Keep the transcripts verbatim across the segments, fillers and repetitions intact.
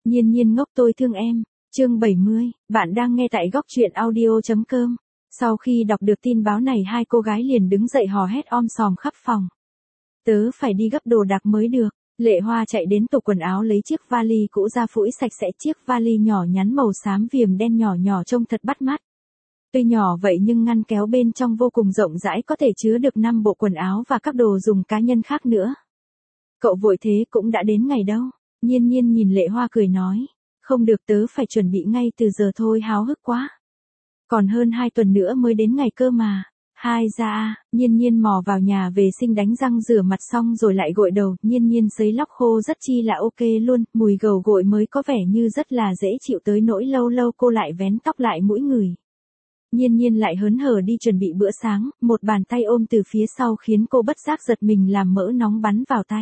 Nhiên nhiên ngốc tôi thương em. Chương bảy mươi, bạn đang nghe tại góc truyện audio.com. Sau khi đọc được tin báo này hai cô gái liền đứng dậy hò hét om sòm khắp phòng. Tớ phải đi gấp đồ đạc mới được. Lệ Hoa chạy đến tủ quần áo lấy chiếc vali cũ ra phủi sạch sẽ chiếc vali nhỏ nhắn màu xám viền đen nhỏ nhỏ trông thật bắt mắt. Tuy nhỏ vậy nhưng ngăn kéo bên trong vô cùng rộng rãi có thể chứa được năm bộ quần áo và các đồ dùng cá nhân khác nữa. Cậu vội thế cũng đã đến ngày đâu. Nhiên nhiên nhìn Lệ Hoa cười nói. Không được tớ phải chuẩn bị ngay từ giờ thôi háo hức quá. Còn hơn hai tuần nữa mới đến ngày cơ mà. Hai ra, nhiên nhiên mò vào nhà vệ sinh đánh răng rửa mặt xong rồi lại gội đầu, nhiên nhiên sấy lóc khô rất chi là ok luôn, mùi gầu gội mới có vẻ như rất là dễ chịu tới nỗi lâu lâu cô lại vén tóc lại mũi người. Nhiên nhiên lại hớn hở đi chuẩn bị bữa sáng, một bàn tay ôm từ phía sau khiến cô bất giác giật mình làm mỡ nóng bắn vào tay.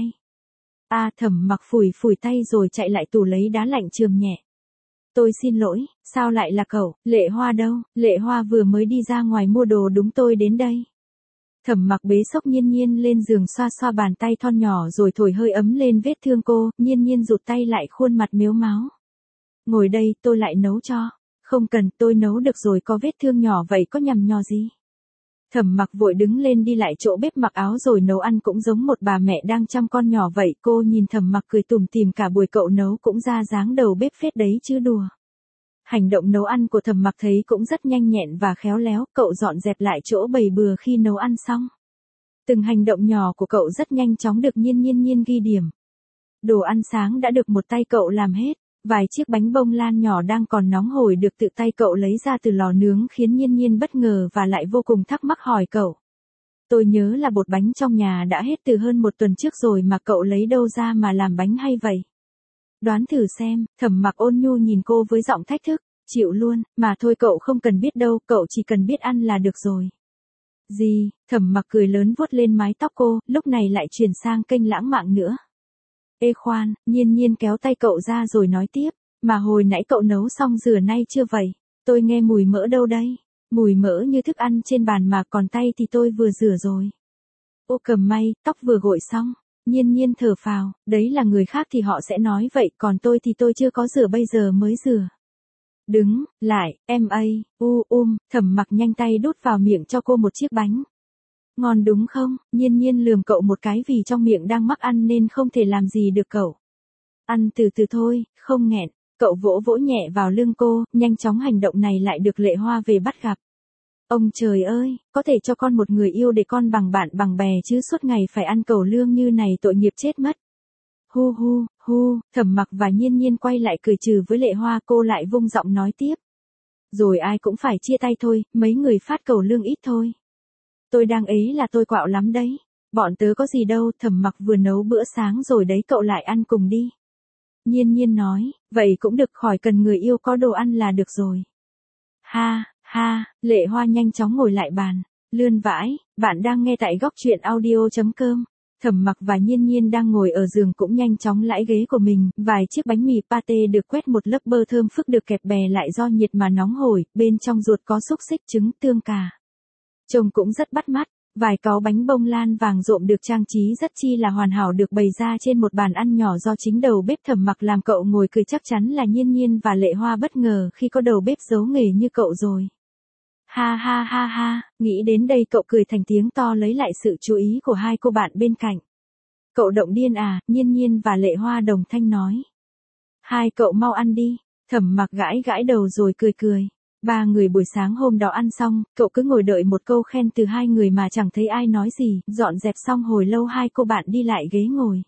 A à, Thẩm Mặc phủi phủi tay rồi chạy lại tủ lấy đá lạnh chườm nhẹ. Tôi xin lỗi, sao lại là cậu, Lệ Hoa đâu, Lệ Hoa vừa mới đi ra ngoài mua đồ đúng tôi đến đây. Thẩm Mặc bế xốc Nhiên nhiên lên giường xoa xoa bàn tay thon nhỏ rồi thổi hơi ấm lên vết thương cô, Nhiên nhiên rụt tay lại khuôn mặt mếu máo. Ngồi đây tôi lại nấu cho, không cần tôi nấu được rồi có vết thương nhỏ vậy có nhằm nhò gì. Thẩm Mặc vội đứng lên đi lại chỗ bếp mặc áo rồi nấu ăn cũng giống một bà mẹ đang chăm con nhỏ vậy. Cô nhìn Thẩm Mặc cười tủm tỉm cả buổi cậu nấu cũng ra dáng đầu bếp phết đấy chứ đùa. Hành động nấu ăn của Thẩm Mặc thấy cũng rất nhanh nhẹn và khéo léo, cậu dọn dẹp lại chỗ bày bừa khi nấu ăn xong. Từng hành động nhỏ của cậu rất nhanh chóng được Nhiên nhiên nhiên ghi điểm. Đồ ăn sáng đã được một tay cậu làm hết. Vài chiếc bánh bông lan nhỏ đang còn nóng hổi được tự tay cậu lấy ra từ lò nướng khiến Nhiên nhiên bất ngờ và lại vô cùng thắc mắc hỏi cậu. Tôi nhớ là bột bánh trong nhà đã hết từ hơn một tuần trước rồi mà cậu lấy đâu ra mà làm bánh hay vậy? Đoán thử xem, Thẩm Mặc ôn nhu nhìn cô với giọng thách thức, chịu luôn, mà thôi cậu không cần biết đâu, cậu chỉ cần biết ăn là được rồi. Gì, Thẩm Mặc cười lớn vuốt lên mái tóc cô, lúc này lại chuyển sang kênh lãng mạn nữa. Ê khoan, Nhiên nhiên kéo tay cậu ra rồi nói tiếp, mà hồi nãy cậu nấu xong rửa nay chưa vậy? Tôi nghe mùi mỡ đâu đây? Mùi mỡ như thức ăn trên bàn mà còn tay thì tôi vừa rửa rồi. Ô cầm may, tóc vừa gội xong. Nhiên nhiên thở phào, đấy là người khác thì họ sẽ nói vậy, còn tôi thì tôi chưa có rửa bây giờ mới rửa. Đứng, lại, em ây, u um, Thẩm Mặc nhanh tay đút vào miệng cho cô một chiếc bánh. Ngon đúng không? Nhiên nhiên lườm cậu một cái vì trong miệng đang mắc ăn nên không thể làm gì được cậu. Ăn từ từ thôi, không nghẹn. Cậu vỗ vỗ nhẹ vào lưng cô, nhanh chóng hành động này lại được Lệ Hoa về bắt gặp. Ông trời ơi, có thể cho con một người yêu để con bằng bạn bằng bè chứ suốt ngày phải ăn cẩu lương như này tội nghiệp chết mất. Hu hu, hu, Thẩm Mặc và Nhiên nhiên quay lại cười trừ với Lệ Hoa, cô lại vung giọng nói tiếp. Rồi ai cũng phải chia tay thôi, mấy người phát cẩu lương ít thôi. Tôi đang ấy là tôi quạo lắm đấy. Bọn tớ có gì đâu, Thẩm Mặc vừa nấu bữa sáng rồi đấy cậu lại ăn cùng đi. Nhiên nhiên nói, vậy cũng được khỏi cần người yêu có đồ ăn là được rồi. Ha, ha, Lệ Hoa nhanh chóng ngồi lại bàn, lươn vãi, bạn đang nghe tại góc truyện audio.com. Thẩm Mặc và Nhiên nhiên đang ngồi ở giường cũng nhanh chóng lãi ghế của mình, vài chiếc bánh mì pate được quét một lớp bơ thơm phức được kẹp bè lại do nhiệt mà nóng hổi, bên trong ruột có xúc xích trứng tương cà. Trông cũng rất bắt mắt, vài cáu bánh bông lan vàng rộm được trang trí rất chi là hoàn hảo được bày ra trên một bàn ăn nhỏ do chính đầu bếp Thẩm Mặc làm. Cậu ngồi cười chắc chắn là Nhiên nhiên và Lệ Hoa bất ngờ khi có đầu bếp giấu nghề như cậu rồi. Ha ha ha ha, nghĩ đến đây cậu cười thành tiếng to lấy lại sự chú ý của hai cô bạn bên cạnh. Cậu động điên à, Nhiên nhiên và Lệ Hoa đồng thanh nói. Hai cậu mau ăn đi, Thẩm Mặc gãi gãi đầu rồi cười cười. Ba người buổi sáng hôm đó ăn xong, cậu cứ ngồi đợi một câu khen từ hai người mà chẳng thấy ai nói gì, dọn dẹp xong hồi lâu hai cô bạn đi lại ghế ngồi.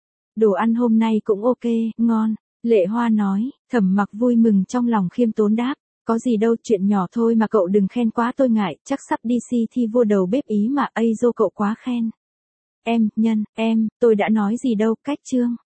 Đồ ăn hôm nay cũng ok, ngon, Lệ Hoa nói, Thẩm Mặc vui mừng trong lòng khiêm tốn đáp, có gì đâu chuyện nhỏ thôi mà cậu đừng khen quá tôi ngại, chắc sắp đi si thi vua đầu bếp Ý mà ây dô cậu quá khen. Em, nhân, em, tôi đã nói gì đâu, cách chương.